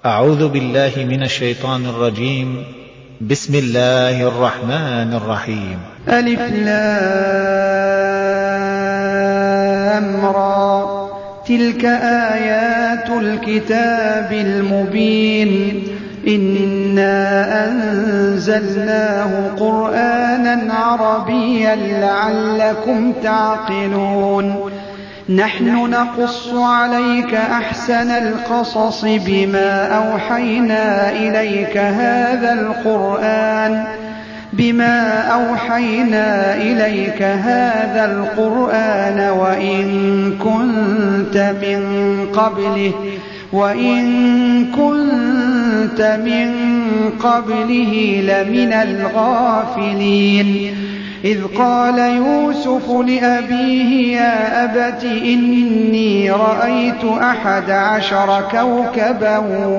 أعوذ بالله من الشيطان الرجيم. بسم الله الرحمن الرحيم. ألف لام را تلك آيات الكتاب المبين إنا أنزلناه قرآنا عربيا لعلكم تعقلون نحن نقص عليك أحسن القصص بما أوحينا إليك هذا القرآن وإن كنت من قبله لمن الغافلين إذ قال يوسف لأبيه يا أبت إني رأيت 11 كوكبا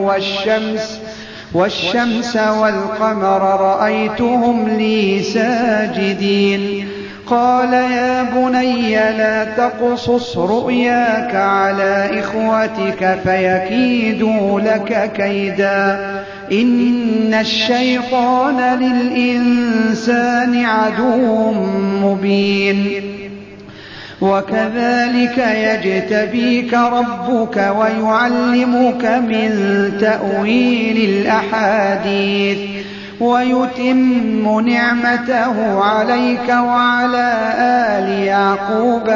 والشمس والقمر رأيتهم لي ساجدين قال يا بني لا تقصص رؤياك على إخوتك فيكيدوا لك كيدا إن الشيطان للإنسان عدو مبين وكذلك يجتبيك ربك ويعلمك من تأويل الأحاديث ويتم نعمته عليك وعلى آل يعقوب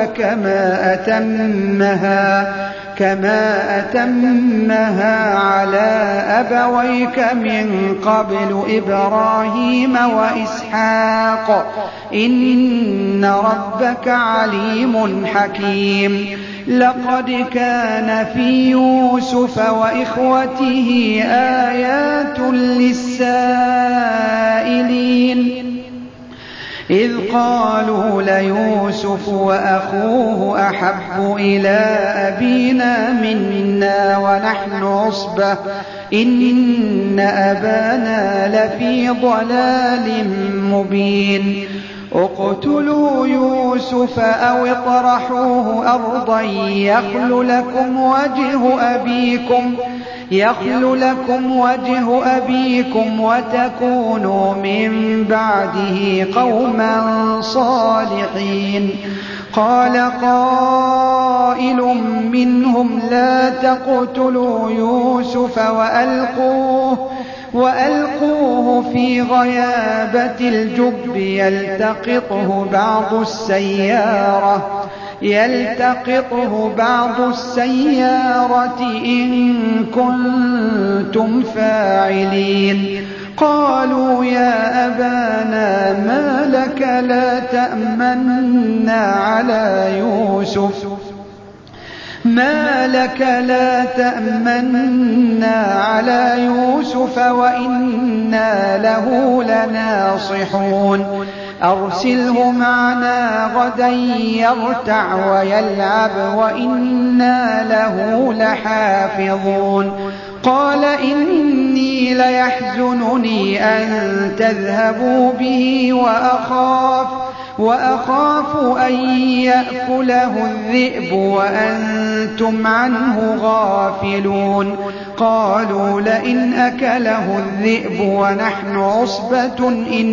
كما أتمها على أبويك من قبل إبراهيم وإسحاق إن ربك عليم حكيم لقد كان في يوسف وإخوته آيات للسائلين إذ قالوا ليوسف وأخوه أحب إلى أبينا منا ونحن عصبة إن أبانا لفي ضلال مبين اقتلوا يوسف أو اطرحوه أرضا يخل لكم وجه أبيكم وتكونوا من بعده قوما صالحين قال قائل منهم لا تقتلوا يوسف وألقوه في غيابة الجب يلتقطه بعض السيارة إن كنتم فاعلين قالوا يا أبانا ما لك لا تأمنا على يوسف وإنا له لناصحون أرسله معنا غدا يرتع ويلعب وإنا له لحافظون قال إني ليحزنني أن تذهبوا به وأخاف أن يأكله الذئب وأنتم عنه غافلون قالوا لئن أكله الذئب ونحن عصبة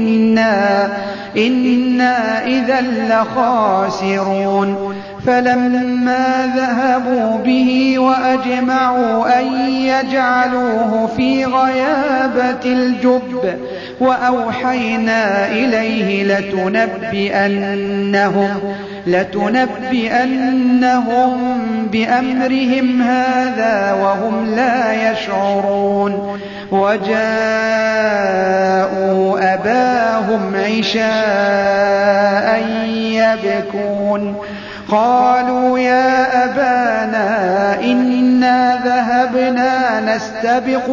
إنا إذا لخاسرون فلما ذهبوا به وأجمعوا أن يجعلوه في غيابة الجب وأوحينا إليه لتنبئنهم بأمرهم هذا وهم لا يشعرون وجاءوا أباهم عشاء يبكون قالوا يا أبانا إنا ذهبنا نستبق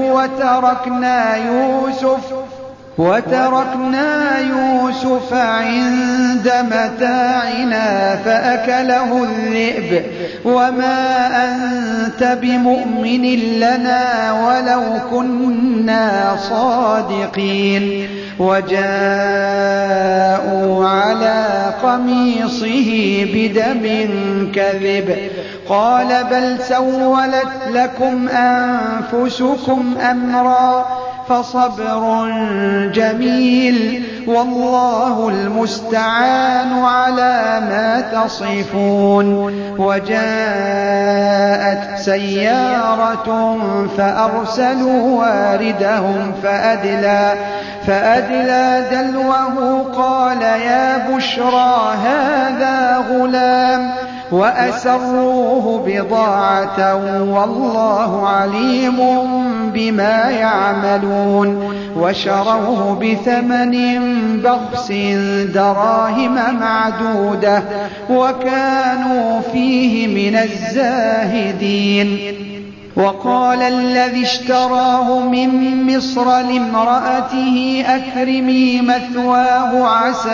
وتركنا يوسف عند متاعنا فأكله الذئب وما أنت بمؤمن لنا ولو كنا صادقين وجاءوا على قميصه بدم كذب قال بل سولت لكم أنفسكم أمرا فصبر جميل والله المستعان على ما تصفون. وجاءت سيارة فأرسلوا واردهم فأدلى دلوه قال يا بشرى هذا غلام وأسروه بضاعة والله عليم بما يعملون. وشروه بثمن بخس دراهم معدودة وكانوا فيه من الزاهدين. وقال الذي اشتراه من مصر لامرأته أكرمي مثواه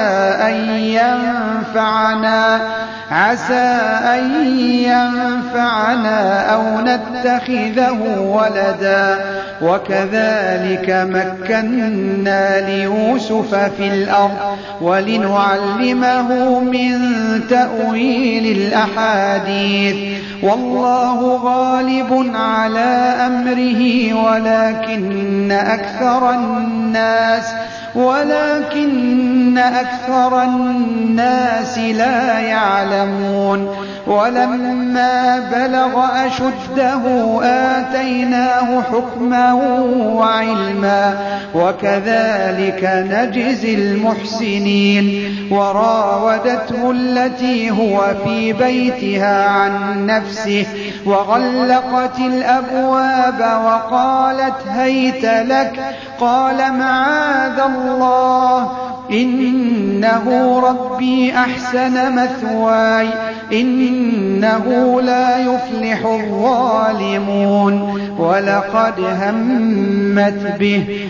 عسى أن ينفعنا أو نتخذه ولدا وكذلك مكنا ليوسف في الأرض ولنعلمه من تأويل الأحاديث والله غالب على أمره ولكن أكثر الناس لا يعلمون. ولما بلغ أشده آتيناه حكما وعلما وكذلك نجزي المحسنين. وراودته التي هو في بيتها عن نفسه وغلقت الأبواب وقالت هيت لك قال معاذ الله إنه ربي أحسن مثواي إنه لا يفلح الظالمون. ولقد همت به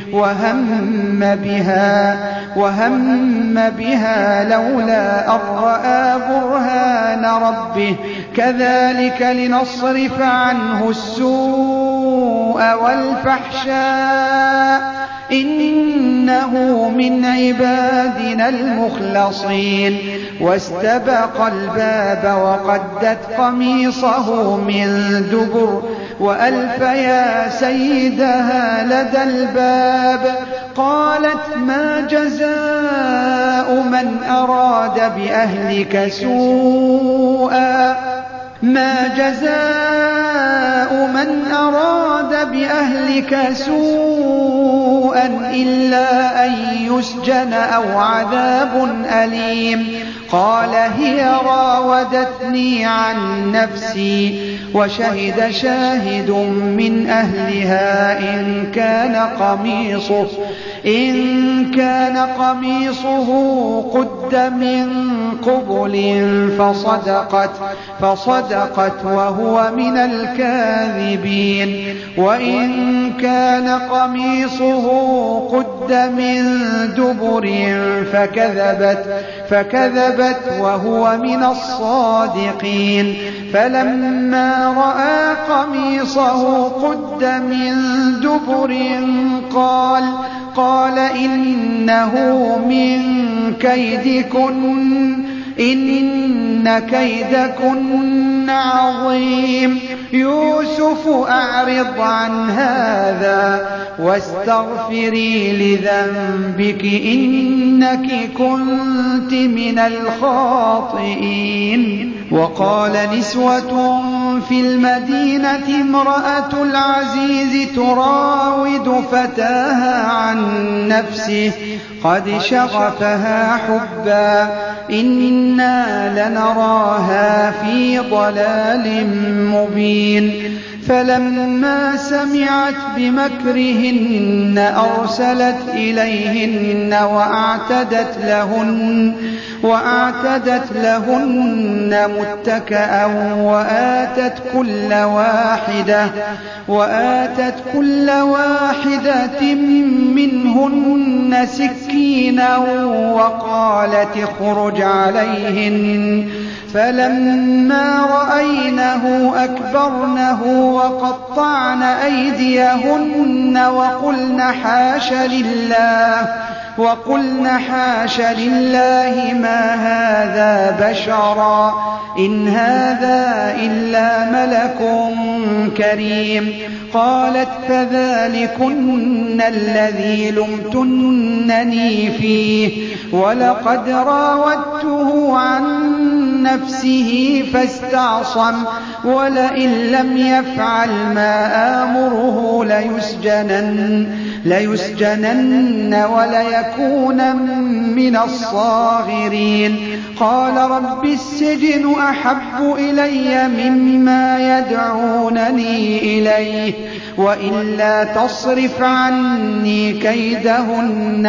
وهم بها لولا أن رأى برهان ربه كذلك لنصرف عنه السوء والفحشاء إنه من عبادنا المخلصين. واستبق الباب وقدت قميصه من دبر وألف يا سيدها لدى الباب قالت ما جزاء من أراد بأهلك سوءا إلا أن يسجن أو عذاب أليم. قال هي راودتني عن نفسي وشهد شاهد من أهلها إن كان قميصه قد من قبل فصدقت وهو من الكاذبين. وإن كان قميصه قد من دبر فكذبت وهو من الصادقين. فلما رأى قميصه قد من دبر قال إنه من كيدكن إن كيدكن عظيم. يوسف أعرض عن هذا واستغفري لذنبك إنك كنت من الخاطئين. وقال نسوة في المدينة امرأة العزيز تراود فتاها عن نفسه قد شغفها حبا إنا لنراها في ضلال مبين. فلما سمعت بمكرهن أرسلت إليهن وأعتدت لهن متكأ وآتت كل واحدة منهن سكينا وقالت اخرج عليهن. فلما رأينه أكبرنه وقطعن أيديهن وقلن حاش لله ما هذا بشرا إن هذا إلا ملك كريم. قالت فذلكن الذي لمتنني فيه ولقد راودته عن نفسه فاستعصم ولئن لم يفعل ما آمره ليسجنن وليكون من الصاغرين. قال رب السجن أحب إلي مما يدعونني إليه وإلا تصرف عني كيدهن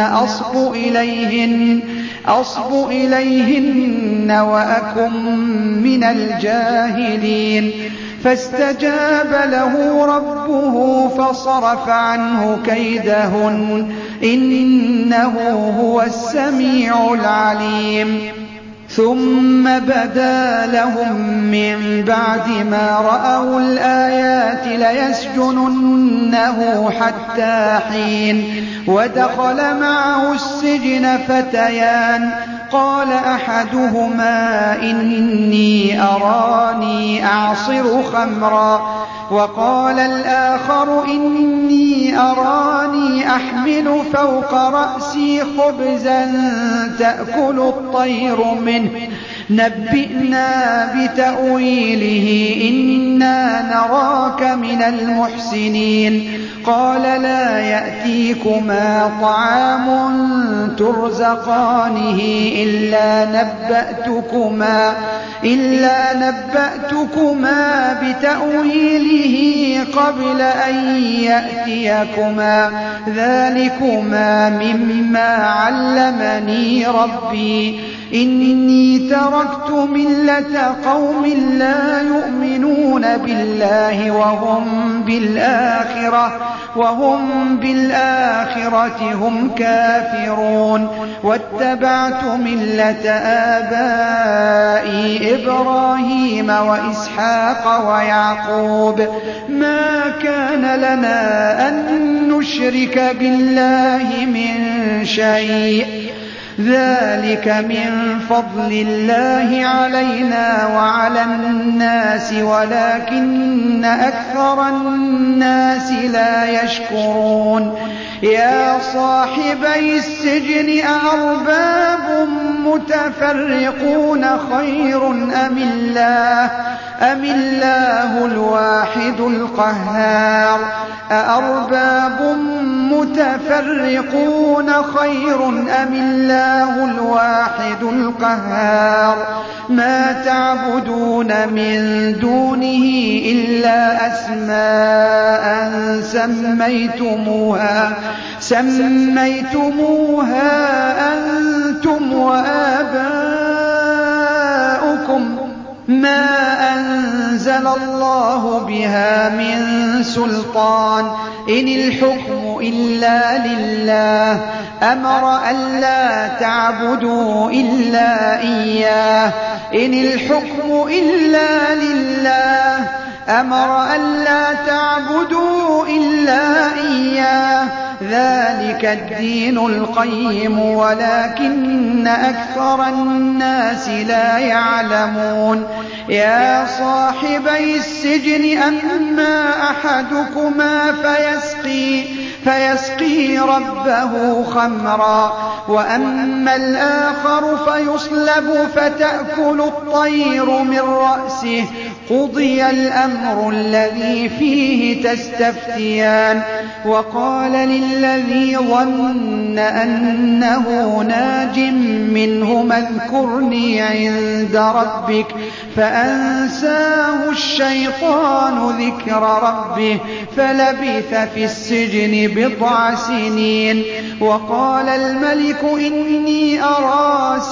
أصب إليهن وأكن من الجاهلين. فاستجاب له ربه فصرف عنه كيدهن إنه هو السميع العليم. ثم بدا لهم من بعد ما رأوا الآيات ليسجننه حتى حين. ودخل معه السجن فتيان قال أحدهما إني أراني أعصر خمرا وقال الآخر إني أراني أحمل فوق رأسي خبزا تأكل الطير منه نبئنا بتأويله إنا نراك من المحسنين. قال لا يأتيكما طعام ترزقانه إلا نبأتكما بتأويله قبل أن يأتيكما ذلكما مما علمني ربي إني تركت ملة قوم لا يؤمنون بالله وهم بالآخرة هم كافرون. واتبعت ملة آبائي إبراهيم وإسحاق ويعقوب ما كان لنا أن نشرك بالله من شيء ذلك من فضل الله علينا وعلى الناس ولكن أكثر الناس لا يشكرون. يا صاحبي السجن أأرباب متفرقون خير أم الله الواحد القهار. أأرباب متفرقون خير أم الله الواحد القهار. ما تعبدون من دونه إلا أسماء سميتموها أنتم وآباؤكم ما أنزل الله بها من سلطان إن الحكم إلا لله أمر ألا تعبدوا إلا إياه إن الحكم إلا لله أمر ألا تعبدوا إلا إياه ذلك الدين القيم ولكن أكثر الناس لا يعلمون. يا صاحبي السجن أما أحدكما فيسقي ربه خمرا وأما الآخر فيصلب فتأكل الطير من رأسه قضي الأمر الذي فيه تستفتيان. وقال للذي ظن أنه ناج منهما اذكرني عند ربك فأنساه الشيطان ذكر ربه فلبث في السجن بضع سنين. وقال الملك إني أرى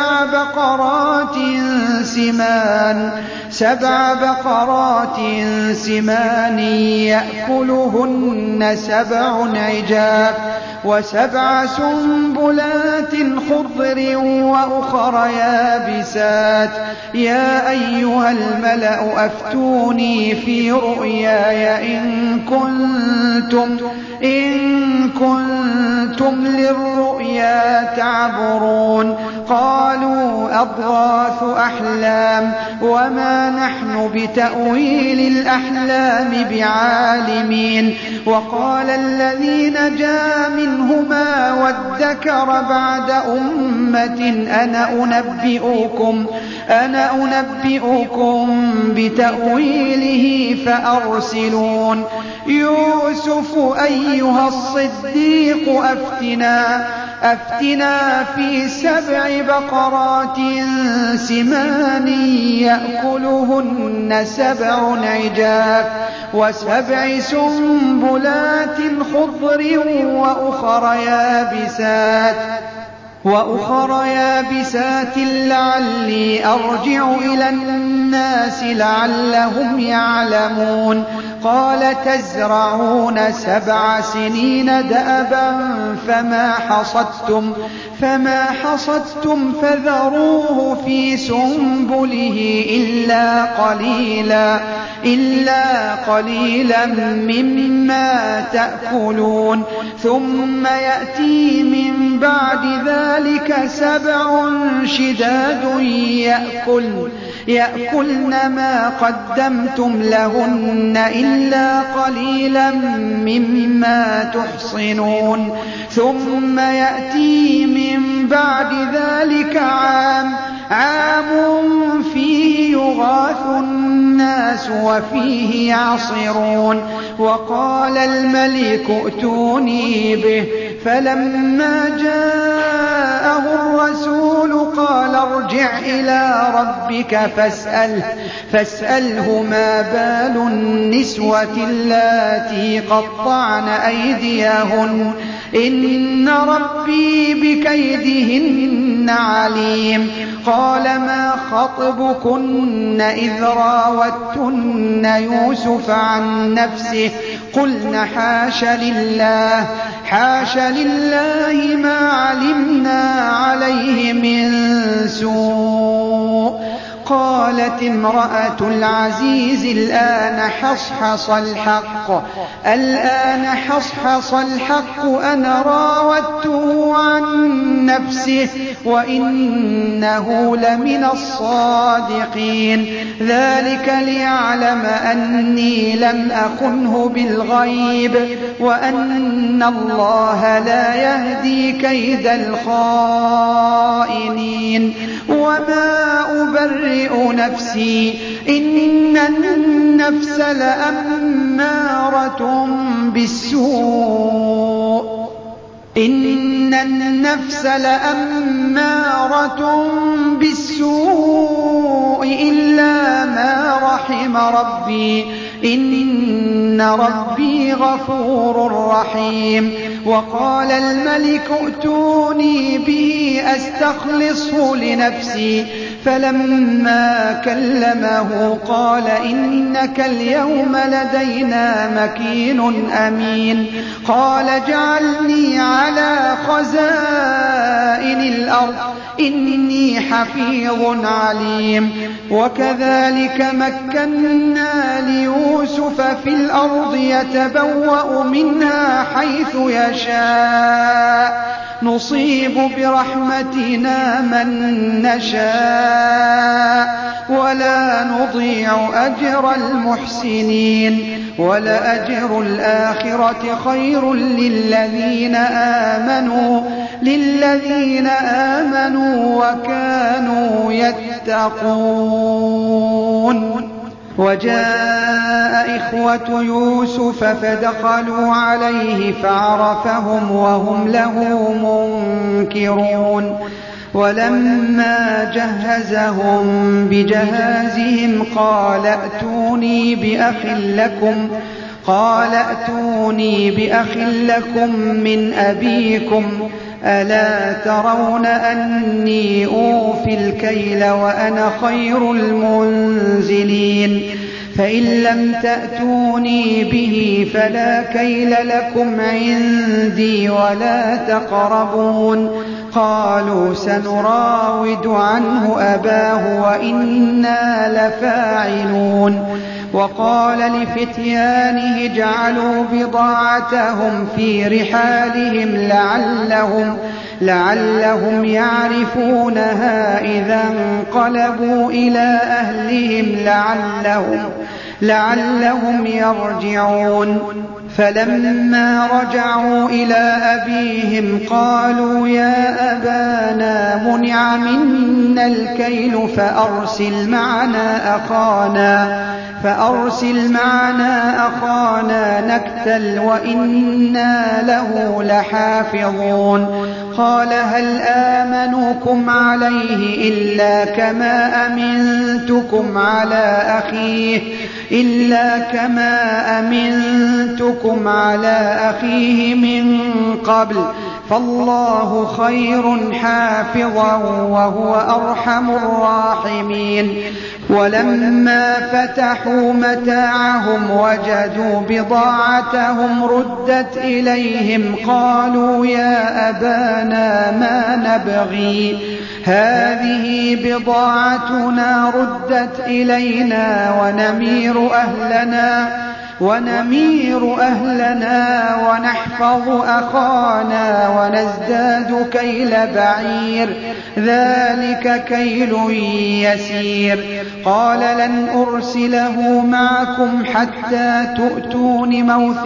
سبع بقرات سمان يأكلهن سبع عجاف وسبع سنبلات خضر وأخر يابسات. يا أيها الملأ أفتوني في رؤياي إن كنتم للرؤيا الرؤيا تعبرون قالوا أضغاث أحلام وما نحن بتأويل الأحلام بعالمين وقال الذي نجا منهما وادكر بعد أمة أنا أنبئكم بتأويله فأرسلون يوسف أيها الصديق أفتنا في 7 بقرات سمان يأكلهن 7 عجاف و7 سنبلات خضر وأخر يابسات لعلي أرجع إلى الناس لعلهم يعلمون قال تزرعون 7 سنين دأبا فما حصدتم فذروه في سنبله إلا قليلا مما تأكلون ثم يأتي من بعد ذلك 7 شداد يأكلن ما قدمتم لهن إلا قليلا مما تحصنون ثم يأتي من بعد ذلك عام فيه يغاث الناس وفيه يعصرون وقال الملك ائتوني به فلما جاءه الرسول قال ارجع إلى ربك فاسأله ما بال النسوة اللاتي قطعن أيديهن إن ربي بكيدهن عليم قال ما خطبكن إذ راوتن يوسف عن نفسه قلن حاش لله ما علمنا عليه من سوء قالت امرأة العزيز الآن حصحص الحق أنا راودته عن نفسه وإنه لمن الصادقين ذلك ليعلم أني لم أخنه بالغيب وأن الله لا يهدي كيد الخائنين وما أبرئ نفسي إن النفس لأمارة بالسوء إلا ما رحم ربي إن ربي غفور رحيم وقال الملك ائتوني به أستخلصه لنفسي فلما كلمه قال إنك اليوم لدينا مكين أمين قال اجعلني على خزائن الأرض إني حفيظ عليم وكذلك مكنا ليوسف في الأرض يتبوأ منها حيث يشاء نصيب برحمتنا من نشاء ولا نضيع أجر المحسنين ولأجر الآخرة خير للذين آمنوا وكانوا يتقون وجاء إخوة يوسف فدخلوا عليه فعرفهم وهم له منكرون ولما جهزهم بجهازهم قال ائتوني بأخ لكم من أبيكم ألا ترون أني أوفي الكيل وأنا خير المنزلين فإن لم تأتوني به فلا كيل لكم عندي ولا تقربون قالوا سنراود عنه أباه وإنا لفاعلون وقال لفتيانه اجعلوا بضاعتهم في رحالهم لعلهم يعرفونها إذا انقلبوا إلى أهلهم لعلهم يرجعون. فلما رجعوا إلى أبيهم قالوا يا أبانا منع منا الكيل فأرسل معنا أخانا نكتل وإنا له لحافظون. قال هل آمنكم عليه إلا كما أمنتكم على أخيه من قبل فالله خير حافظا وهو أرحم الراحمين. ولما فتحوا متاعهم وجدوا بضاعتهم ردت إليهم قالوا يا أبانا ما نبغي هذه بضاعتنا ردت إلينا ونمير أهلنا ونحفظ أخانا ونزداد كيل بعير ذلك كيل يسير. قال لن أرسله معكم حتى تؤتون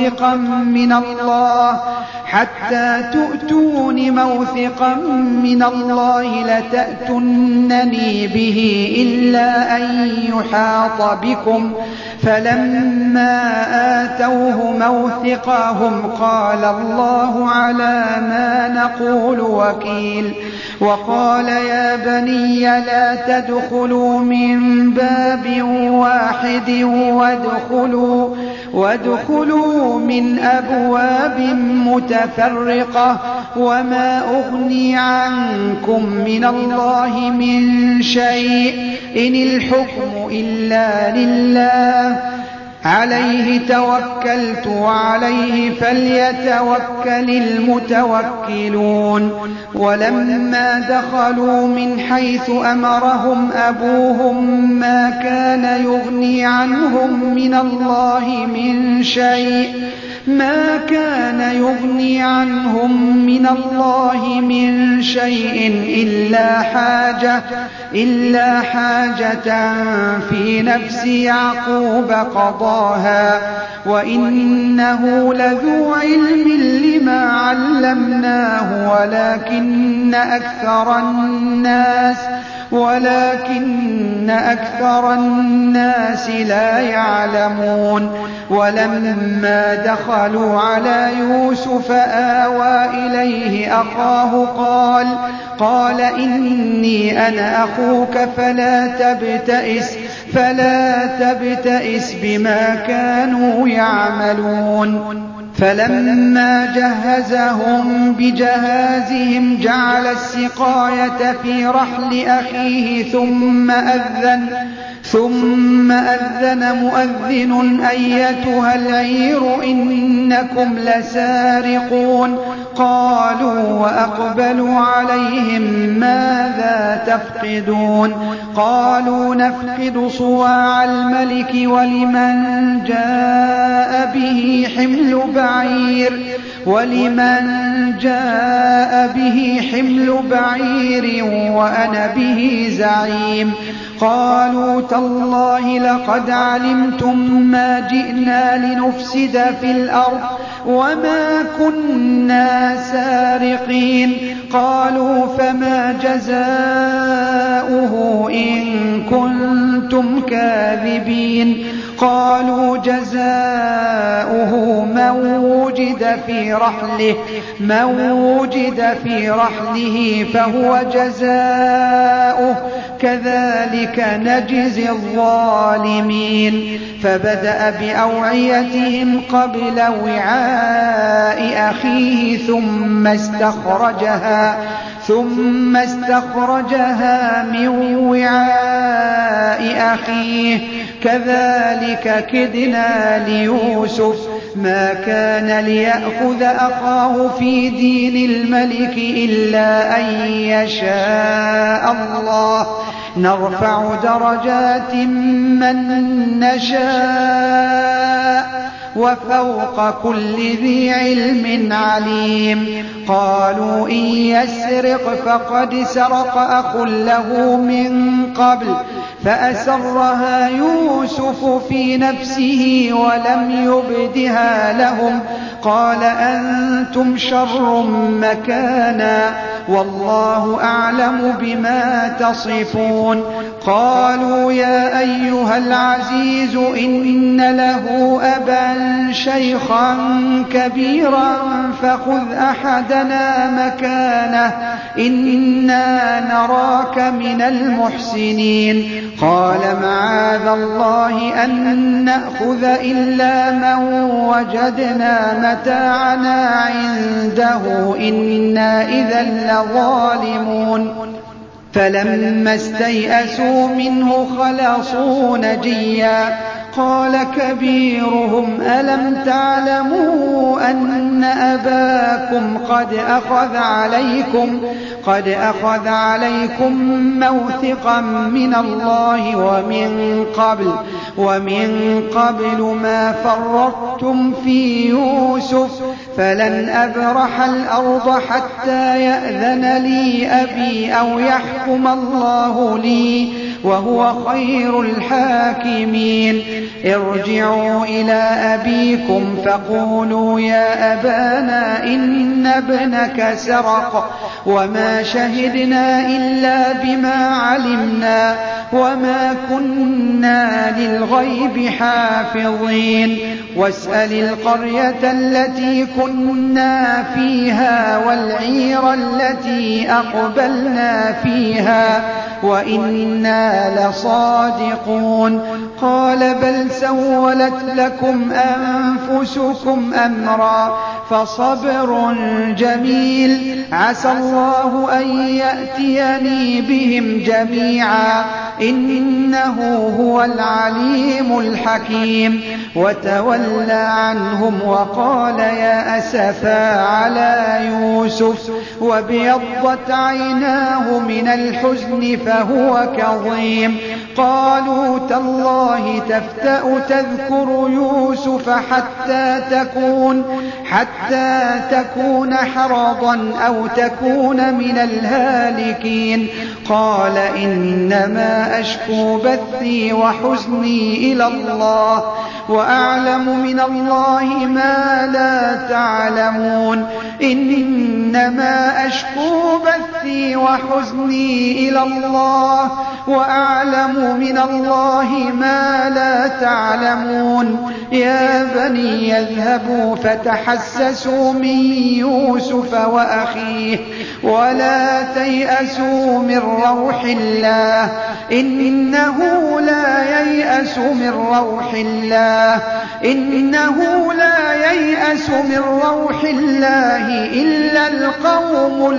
موثقا من الله لتأتونني به إلا أن يحاط بكم. فلما آتوه موثقهم قال الله على ما نقول وكيل. وقال يا بني لا تدخلوا من باب واحد وادخلوا من أبواب متفرقة وما أغني عنكم من الله من شيء إن الحكم إلا لله عليه توكلت وعليه فليتوكل المتوكلون. ولما دخلوا من حيث أمرهم أبوهم ما كان يغني عنهم من الله من شيء إلا حاجة في نفس يعقوب قضاها وإنه لذو علم لما علمناه ولكن أكثر الناس لا يعلمون. ولما دخلوا على يوسف آوى إليه أخاه قال إني أنا أخوك فلا تبتئس بما كانوا يعملون. فلما جهزهم بجهازهم جعل السقاية في رحل أخيه ثم أذن مؤذن أيتها العير إنكم لسارقون. قالوا وأقبلوا عليهم ماذا تفقدون. قالوا نفقد صواع الملك ولمن جاء به حمل بعير وأنا به زعيم. قالوا تالله لقد علمتم ما جئنا لنفسد في الأرض وما كنا سارقين. قالوا فما جزاؤه إن كنتم كاذبين. قالوا جزاؤه من وجد في رحله فهو جزاؤه كذلك نجزي الظالمين. فبدأ بأوعيتهم قبل وعاء أخيه ثم استخرجها من وعاء أخيه كذلك كدنا ليوسف ما كان ليأخذ أخاه في دين الملك إلا أن يشاء الله نرفع درجات من نشاء وفوق كل ذي علم عليم. قالوا إن يسرق فقد سرق أخ له من قبل فأسرها يوسف في نفسه ولم يبدها لهم قال أنتم شر مكانا والله أعلم بما تصفون. قالوا يا أيها العزيز إن له أبا شيخا كبيرا فخذ أحدنا مكانه إنا نراك من المحسنين. قال معاذ الله أن نأخذ إلا من وجدنا متاعنا عنده إنا إذا لظالمون. فلما استيئسوا منه خلصوا نجيا قال كبيرهم ألم تعلموا أن أباكم قد أخذ عليكم موثقا من الله ومن قبل ما فرطتم في يوسف فلن أبرح الأرض حتى يأذن لي أبي أو يحكم الله لي وهو خير الحاكمين. ارجعوا إلى أبيكم فقولوا يا أبانا إن ابنك سرق وما شهدنا إلا بما علمنا وما كنا للغيب حافظين. واسأل القرية التي كنا فيها والعير التي أقبلنا فيها وإنا لصادقون. قال بل سولت لكم أنفسكم أمرا فصبر جميل عسى الله أن يأتيني بهم جميعا إنه هو العليم الحكيم. وتولى عنهم وقال يا أسفا على يوسف وابيضت عيناه من الحزن فهو كظيم. قالوا تالله تفتأ تذكر يوسف حتى تكون حرضا أو تكون من الهالكين. قال إنما أشكو بثي وحزني إلى الله وأعلم من الله ما لا تعلمون. إنما أشكو بثي وحزني إلى الله وأعلم من الله ما لا تعلمون. يا بني يذهبوا فتحسسوا من يوسف وأخيه ولا تيأسوا من روح الله إنه لا ييأس من روح الله إلا القوم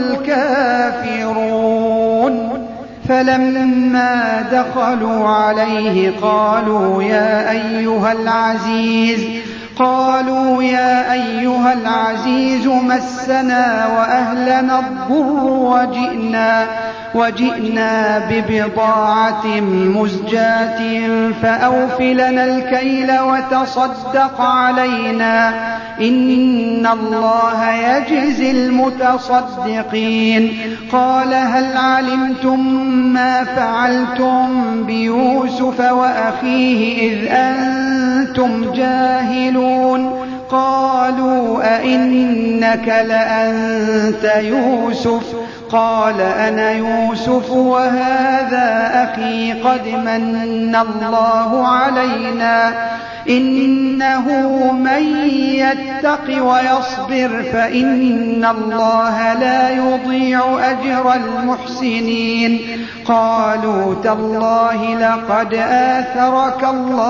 الكافرون. فلما دخلوا عليه قالوا يا أيها العزيز مسنا وأهلنا الضر وجئنا ببضاعة مزجاة فأوف لنا الكيل وتصدق علينا إن الله يجزي المتصدقين. قال هل علمتم ما فعلتم بيوسف وأخيه إذ أنتم جاهلون؟ قالوا أئنك لأنت يوسف؟ قال أنا يوسف وهذا أخي قد من الله علينا إنه من يتق ويصبر فإن الله لا يضيع أجر المحسنين. قالوا تالله لقد آثرك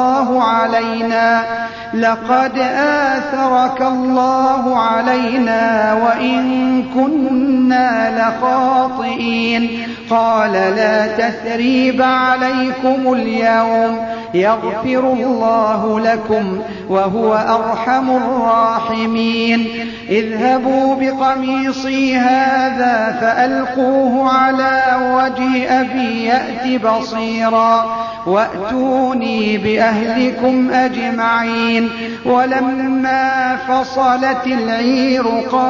الله علينا وإن كنا لخاطئين. قال لا تثريب عليكم اليوم يغفر الله لكم وهو أرحم الراحمين. اذهبوا بقميصي هذا فألقوه على وجه أبي يأت بصيرا وأتوني بأهلكم أجمعين. ولما فصلت العير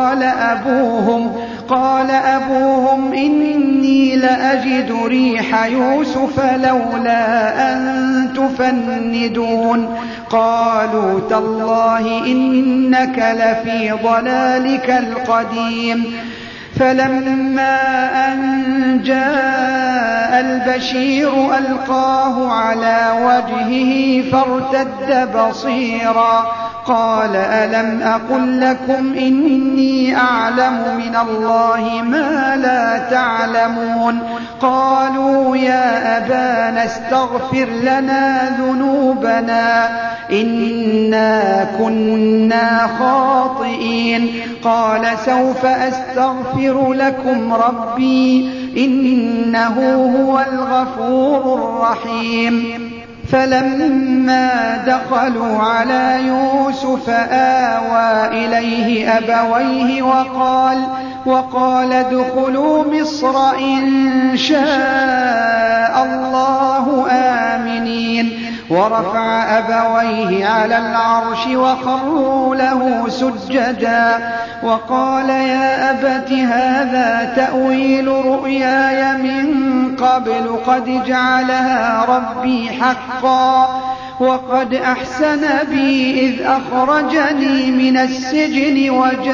قال أبوهم إني لأجد ريح يوسف لولا أن تفندون. قالوا تالله إنك لفي ضلالك القديم. فلما أن جاء البشير ألقاه على وجهه فارتد بصيرا قال ألم أقل لكم إني أعلم من الله ما لا تعلمون. قالوا يا أبانا استغفر لنا ذنوبنا إنا كنا خاطئين. قال سوف أستغفر لكم ربي إنه هو الغفور الرحيم. فلما دخلوا على يوسف آوى إليه أبويه وقال ادخلوا مصر إن شاء الله آمنين. ورفع أبويه على العرش وخروا له سجدا وقال يا أبت هذا تأويل رؤياي من قبل قد جعلها ربي حقا وقد أحسن بي إذ أخرجني من السجن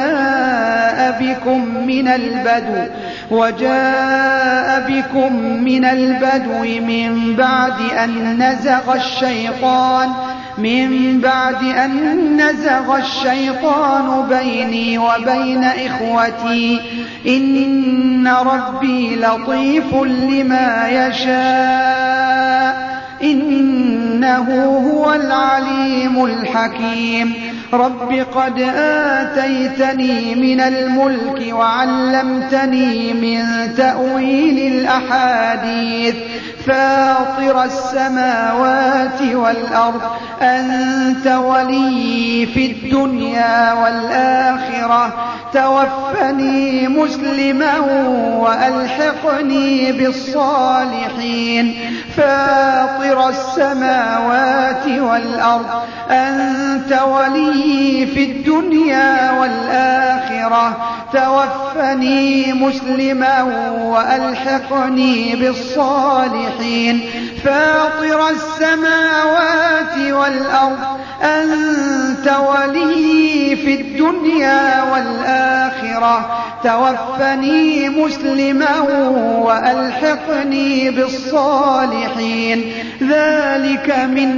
وجاء بكم من البدو من بعد أن نزغ الشيطان بيني وبين إخوتي إن ربي لطيف لما يشاء إنه هو العليم الحكيم. رب قد آتيتني من الملك وعلمتني من تأويل الأحاديث فاطر السماوات والأرض أنت ولي في الدنيا والآخرة توفني مسلما وألحقني بالصالحين. فاطر السماوات والأرض أنت ولي في الدنيا والآخرة توفني مسلما وألحقني بالصالحين. فاطر السماوات والأرض أنت ولي في الدنيا والآخرة توفني مسلما وألحقني بالصالحين. ذلك من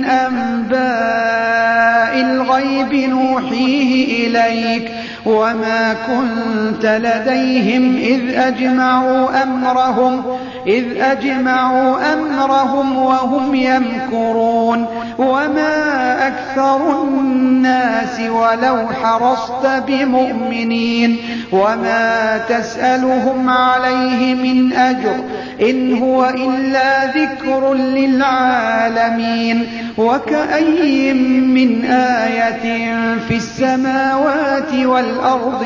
أنباء الغيب نوحيه إليك وما كنت لديهم إذ أجمعوا أمرهم وهم يمكرون. وما أكثر الناس ولو حرصت بمؤمنين وما تسألهم عليه من أجر إن هو إلا ذكر للعالمين. وكأي من آية في السماوات والأرض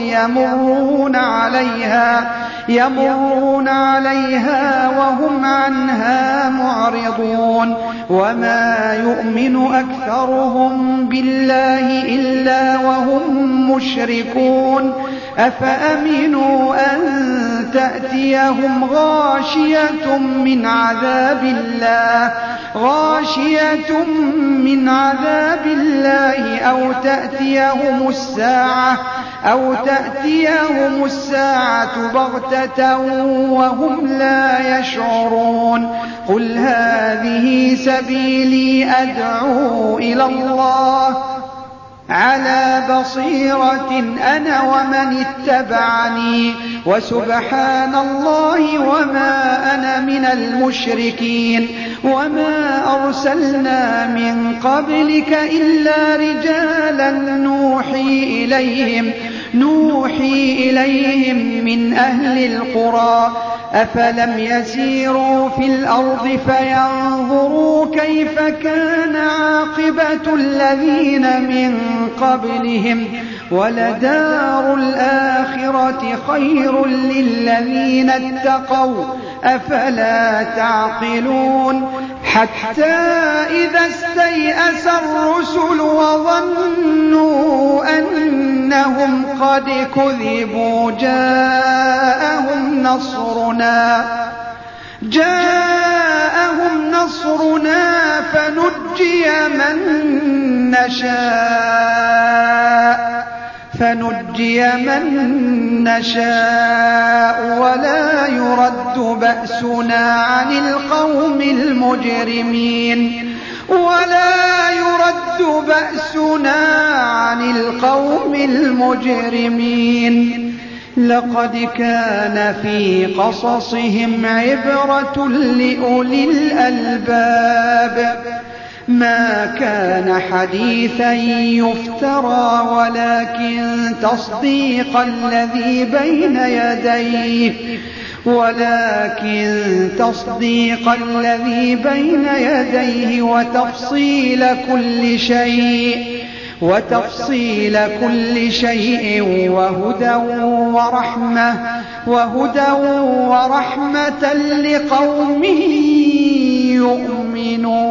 يمرون عليها وهم عنها معرضون. وما يؤمن أكثرهم بالله إلا وهم مشركون. أفأمنوا أن تأتيهم غاشية من عذاب الله أو تأتيهم الساعة بغتة وهم لا يشعرون. قل هذه سبيلي أدعو إلى الله على بصيرة أنا ومن اتبعني وسبحان الله وما أنا من المشركين. وما أرسلنا من قبلك إلا رجالا نوحي إليهم من أهل القرى. أفلم يسيروا في الأرض فينظروا كيف كان عاقبة الذين من قبلهم ولدار الآخرة خير للذين اتقوا أفلا تعقلون. حتى إذا استيأس الرسل وظنوا أنهم قد كذبوا جاءهم نصرنا فنجي من نشاء ولا يرد بأسنا عن القوم المجرمين لقد كان في قصصهم عبرة لأولي الألباب ما كان حديثا يفترى ولكن تصديق الذي بين يديه وتفصيل كل شيء وهدى ورحمة لقوم يؤمنون.